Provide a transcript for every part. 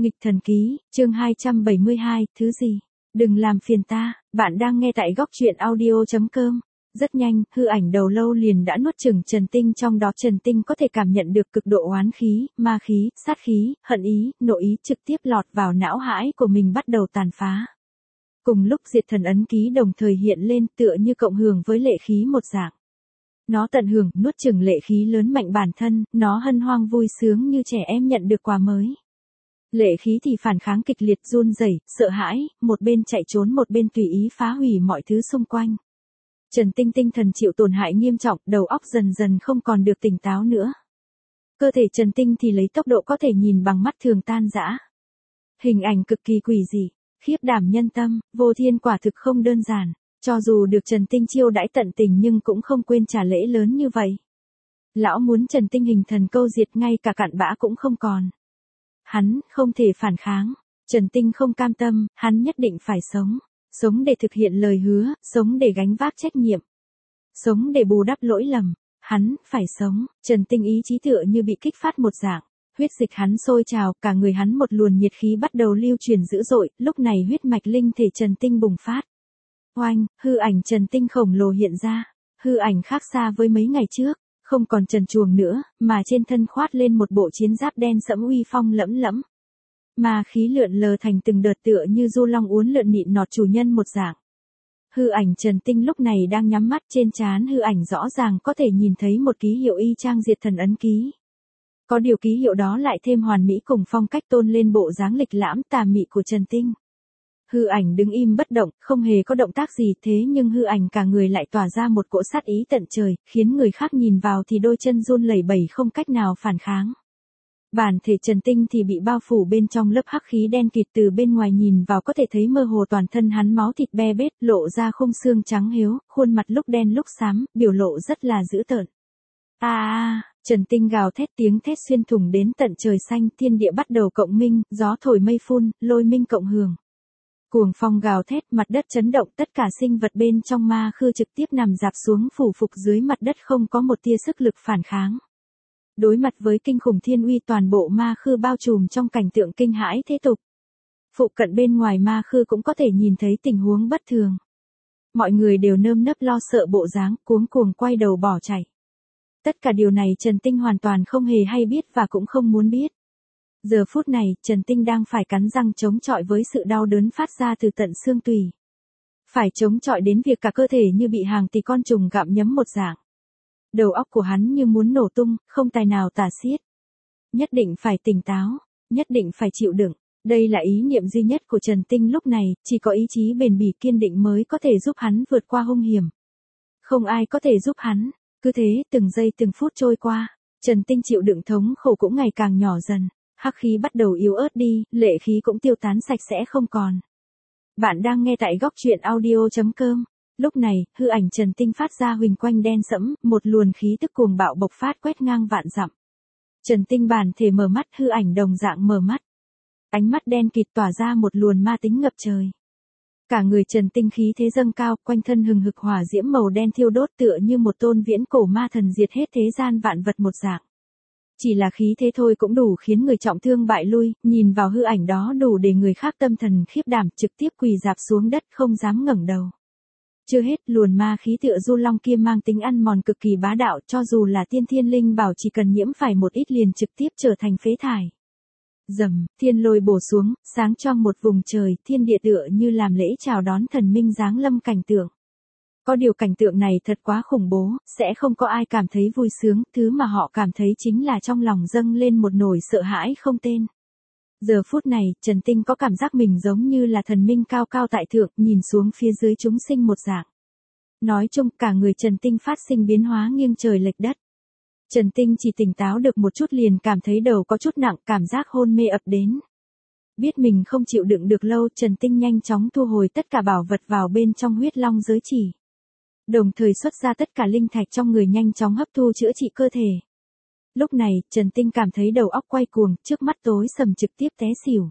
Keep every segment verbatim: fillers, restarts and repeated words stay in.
Nghịch thần ký, chương hai trăm bảy mươi hai, thứ gì? Đừng làm phiền ta, bạn đang nghe tại góc truyện audio.com. Rất nhanh, hư ảnh đầu lâu liền đã nuốt chửng Trần Tinh, trong đó Trần Tinh có thể cảm nhận được cực độ oán khí, ma khí, sát khí, hận ý, nội ý trực tiếp lọt vào não hãi của mình bắt đầu tàn phá. Cùng lúc diệt thần ấn ký đồng thời hiện lên tựa như cộng hưởng với lệ khí một dạng. Nó tận hưởng, nuốt chửng lệ khí lớn mạnh bản thân, nó hân hoang vui sướng như trẻ em nhận được quà mới. Lệ khí thì phản kháng kịch liệt, run rẩy, sợ hãi, một bên chạy trốn một bên tùy ý phá hủy mọi thứ xung quanh. Trần Tinh tinh thần chịu tổn hại nghiêm trọng, đầu óc dần dần không còn được tỉnh táo nữa. Cơ thể Trần Tinh thì lấy tốc độ có thể nhìn bằng mắt thường tan rã. Hình ảnh cực kỳ quỷ dị, khiếp đảm nhân tâm, Vô Thiên quả thực không đơn giản, cho dù được Trần Tinh chiêu đãi tận tình nhưng cũng không quên trả lễ lớn như vậy. Lão muốn Trần Tinh hình thần câu diệt, ngay cả cặn bã cũng không còn. Hắn không thể phản kháng, Trần Tinh không cam tâm, hắn nhất định phải sống, sống để thực hiện lời hứa, sống để gánh vác trách nhiệm, sống để bù đắp lỗi lầm, hắn phải sống. Trần Tinh ý chí tựa như bị kích phát một dạng, huyết dịch hắn sôi trào, cả người hắn một luồng nhiệt khí bắt đầu lưu truyền dữ dội, lúc này huyết mạch linh thể Trần Tinh bùng phát. Oanh, hư ảnh Trần Tinh khổng lồ hiện ra, hư ảnh khác xa với mấy ngày trước. Không còn trần truồng nữa, mà trên thân khoát lên một bộ chiến giáp đen sẫm uy phong lẫm lẫm. Mà khí lượn lờ thành từng đợt tựa như du long uốn lượn nịn nọt chủ nhân một dạng. Hư ảnh Trần Tinh lúc này đang nhắm mắt, trên trán hư ảnh rõ ràng có thể nhìn thấy một ký hiệu y chang diệt thần ấn ký. Có điều ký hiệu đó lại thêm hoàn mỹ cùng phong cách tôn lên bộ dáng lịch lãm tà mị của Trần Tinh. Hư ảnh đứng im bất động, không hề có động tác gì, thế nhưng hư ảnh cả người lại tỏa ra một cỗ sát ý tận trời, khiến người khác nhìn vào thì đôi chân run lẩy bẩy không cách nào phản kháng. Bản thể Trần Tinh thì bị bao phủ bên trong lớp hắc khí đen kịt, từ bên ngoài nhìn vào có thể thấy mơ hồ toàn thân hắn máu thịt be bết, lộ ra khung xương trắng hiếu, khuôn mặt lúc đen lúc xám, biểu lộ rất là dữ tợn. A a, Trần Tinh gào thét, tiếng thét xuyên thủng đến tận trời xanh, thiên địa bắt đầu cộng minh, gió thổi mây phun, lôi minh cộng hưởng. Cuồng phong gào thét, mặt đất chấn động, tất cả sinh vật bên trong ma khư trực tiếp nằm rạp xuống phủ phục dưới mặt đất, không có một tia sức lực phản kháng. Đối mặt với kinh khủng thiên uy, toàn bộ ma khư bao trùm trong cảnh tượng kinh hãi thế tục. Phụ cận bên ngoài ma khư cũng có thể nhìn thấy tình huống bất thường. Mọi người đều nơm nớp lo sợ bộ dáng, cuống cuồng quay đầu bỏ chạy. Tất cả điều này Trần Tinh hoàn toàn không hề hay biết và cũng không muốn biết. Giờ phút này, Trần Tinh đang phải cắn răng chống chọi với sự đau đớn phát ra từ tận xương tủy. Phải chống chọi đến việc cả cơ thể như bị hàng tỷ con trùng gặm nhấm một dạng. Đầu óc của hắn như muốn nổ tung, không tài nào tả xiết. Nhất định phải tỉnh táo, nhất định phải chịu đựng. Đây là ý niệm duy nhất của Trần Tinh lúc này, chỉ có ý chí bền bỉ kiên định mới có thể giúp hắn vượt qua hung hiểm. Không ai có thể giúp hắn. Cứ thế, từng giây từng phút trôi qua, Trần Tinh chịu đựng thống khổ cũng ngày càng nhỏ dần. Hắc khí bắt đầu yếu ớt đi, lệ khí cũng tiêu tán sạch sẽ không còn. Bạn đang nghe tại góc truyện audio.com. Lúc này, hư ảnh Trần Tinh phát ra huỳnh quanh đen sẫm, một luồng khí tức cuồng bạo bộc phát quét ngang vạn dặm. Trần Tinh bản thể mở mắt, hư ảnh đồng dạng mở mắt. Ánh mắt đen kịt tỏa ra một luồng ma tính ngập trời. Cả người Trần Tinh khí thế dâng cao, quanh thân hừng hực hỏa diễm màu đen thiêu đốt tựa như một tôn viễn cổ ma thần diệt hết thế gian vạn vật một dạng. Chỉ là khí thế thôi cũng đủ khiến người trọng thương bại lui, nhìn vào hư ảnh đó đủ để người khác tâm thần khiếp đảm, trực tiếp quỳ rạp xuống đất không dám ngẩng đầu. Chưa hết, luồn ma khí tựa du long kia mang tính ăn mòn cực kỳ bá đạo, cho dù là tiên thiên linh bảo chỉ cần nhiễm phải một ít liền trực tiếp trở thành phế thải. Dầm, thiên lôi bổ xuống, sáng choang một vùng trời, thiên địa tựa như làm lễ chào đón thần minh giáng lâm cảnh tượng. Có điều cảnh tượng này thật quá khủng bố, sẽ không có ai cảm thấy vui sướng, thứ mà họ cảm thấy chính là trong lòng dâng lên một nỗi sợ hãi không tên. Giờ phút này, Trần Tinh có cảm giác mình giống như là thần minh cao cao tại thượng, nhìn xuống phía dưới chúng sinh một dạng. Nói chung, cả người Trần Tinh phát sinh biến hóa nghiêng trời lệch đất. Trần Tinh chỉ tỉnh táo được một chút liền cảm thấy đầu có chút nặng, cảm giác hôn mê ập đến. Biết mình không chịu đựng được lâu, Trần Tinh nhanh chóng thu hồi tất cả bảo vật vào bên trong huyết long giới chỉ. Đồng thời xuất ra tất cả linh thạch trong người nhanh chóng hấp thu chữa trị cơ thể. Lúc này, Trần Tinh cảm thấy đầu óc quay cuồng, trước mắt tối sầm trực tiếp té xỉu.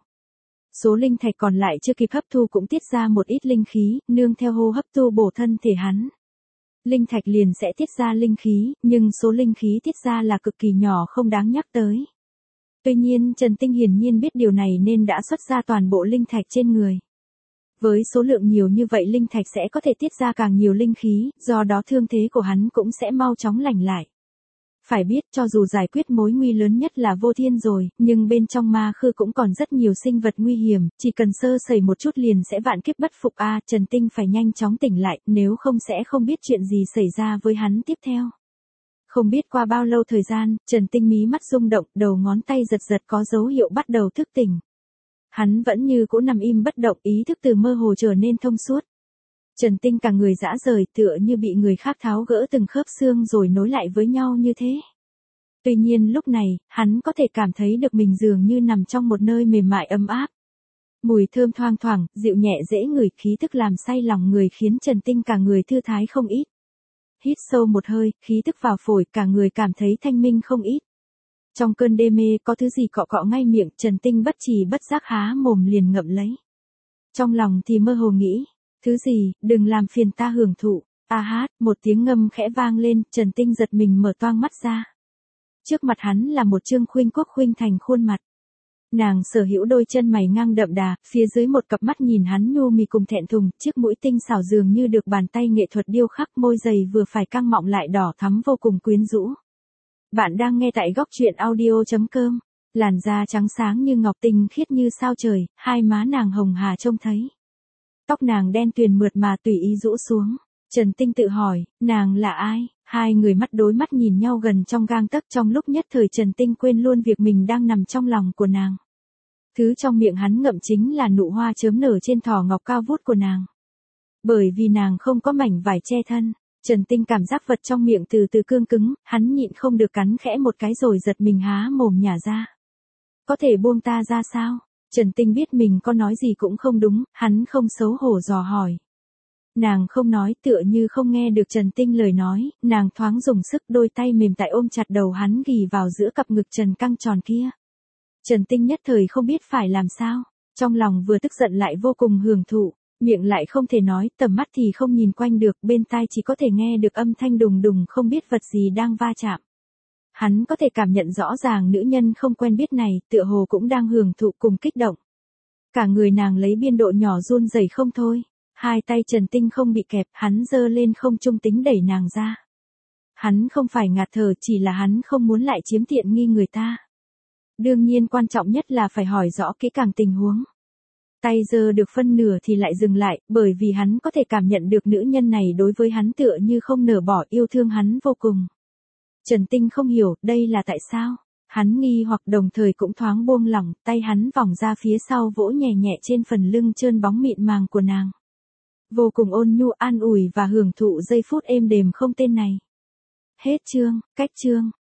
Số linh thạch còn lại chưa kịp hấp thu cũng tiết ra một ít linh khí, nương theo hô hấp tu bổ thân thể hắn. Linh thạch liền sẽ tiết ra linh khí, nhưng số linh khí tiết ra là cực kỳ nhỏ không đáng nhắc tới. Tuy nhiên Trần Tinh hiển nhiên biết điều này nên đã xuất ra toàn bộ linh thạch trên người. Với số lượng nhiều như vậy linh thạch sẽ có thể tiết ra càng nhiều linh khí, do đó thương thế của hắn cũng sẽ mau chóng lành lại. Phải biết cho dù giải quyết mối nguy lớn nhất là vô thiên rồi, nhưng bên trong ma khư cũng còn rất nhiều sinh vật nguy hiểm, chỉ cần sơ sẩy một chút liền sẽ vạn kiếp bất phục a à, Trần Tinh phải nhanh chóng tỉnh lại, nếu không sẽ không biết chuyện gì xảy ra với hắn tiếp theo. Không biết qua bao lâu thời gian, Trần Tinh mí mắt rung động, đầu ngón tay giật giật có dấu hiệu bắt đầu thức tỉnh. Hắn vẫn như cũ nằm im bất động, ý thức từ mơ hồ trở nên thông suốt. Trần Tinh cả người rã rời tựa như bị người khác tháo gỡ từng khớp xương rồi nối lại với nhau như thế. Tuy nhiên lúc này, hắn có thể cảm thấy được mình dường như nằm trong một nơi mềm mại ấm áp. Mùi thơm thoang thoảng, dịu nhẹ dễ ngửi, khí tức làm say lòng người khiến Trần Tinh cả người thư thái không ít. Hít sâu một hơi, khí tức vào phổi, cả người cảm thấy thanh minh không ít. Trong cơn đê mê có thứ gì cọ cọ ngay miệng, Trần Tinh bất trì bất giác há mồm liền ngậm lấy. Trong lòng thì mơ hồ nghĩ, thứ gì, đừng làm phiền ta hưởng thụ. A hát, một tiếng ngâm khẽ vang lên, Trần Tinh giật mình mở toang mắt ra. Trước mặt hắn là một Trương Khuynh Quốc khuynh thành khuôn mặt. Nàng sở hữu đôi chân mày ngang đậm đà, phía dưới một cặp mắt nhìn hắn nhu mì cùng thẹn thùng, chiếc mũi tinh xảo dường như được bàn tay nghệ thuật điêu khắc, môi dày vừa phải căng mọng lại đỏ thắm vô cùng quyến rũ. Bạn đang nghe tại góc truyện audio chấm com. Làn da trắng sáng như ngọc, tinh khiết như sao trời, hai má nàng hồng hà trông thấy. Tóc nàng đen tuyền mượt mà tùy ý rũ xuống. Trần Tinh tự hỏi, nàng là ai? Hai người mắt đối mắt nhìn nhau gần trong gang tấc, trong lúc nhất thời Trần Tinh quên luôn việc mình đang nằm trong lòng của nàng. Thứ trong miệng hắn ngậm chính là nụ hoa chớm nở trên thỏ ngọc cao vút của nàng. Bởi vì nàng không có mảnh vải che thân, Trần Tinh cảm giác vật trong miệng từ từ cương cứng, hắn nhịn không được cắn khẽ một cái rồi giật mình há mồm nhả ra. Có thể buông ta ra sao? Trần Tinh biết mình có nói gì cũng không đúng, hắn không xấu hổ dò hỏi. Nàng không nói, tựa như không nghe được Trần Tinh lời nói, nàng thoáng dùng sức, đôi tay mềm tại ôm chặt đầu hắn ghì vào giữa cặp ngực trần căng tròn kia. Trần Tinh nhất thời không biết phải làm sao, trong lòng vừa tức giận lại vô cùng hưởng thụ, miệng lại không thể nói, tầm mắt thì không nhìn quanh được, bên tai chỉ có thể nghe được âm thanh đùng đùng không biết vật gì đang va chạm. Hắn có thể cảm nhận rõ ràng nữ nhân không quen biết này, tựa hồ cũng đang hưởng thụ cùng kích động. Cả người nàng lấy biên độ nhỏ run rẩy không thôi. Hai tay Trần Tinh không bị kẹp, hắn giơ lên không trung tính đẩy nàng ra. Hắn không phải ngạt thở, chỉ là hắn không muốn lại chiếm tiện nghi người ta. Đương nhiên quan trọng nhất là phải hỏi rõ kỹ càng tình huống. Tay giơ được phân nửa thì lại dừng lại, bởi vì hắn có thể cảm nhận được nữ nhân này đối với hắn tựa như không nỡ bỏ, yêu thương hắn vô cùng. Trần Tinh không hiểu, đây là tại sao? Hắn nghi hoặc đồng thời cũng thoáng buông lỏng, tay hắn vòng ra phía sau vỗ nhẹ nhẹ trên phần lưng trơn bóng mịn màng của nàng. Vô cùng ôn nhu an ủi và hưởng thụ giây phút êm đềm không tên này. Hết chương, cách chương.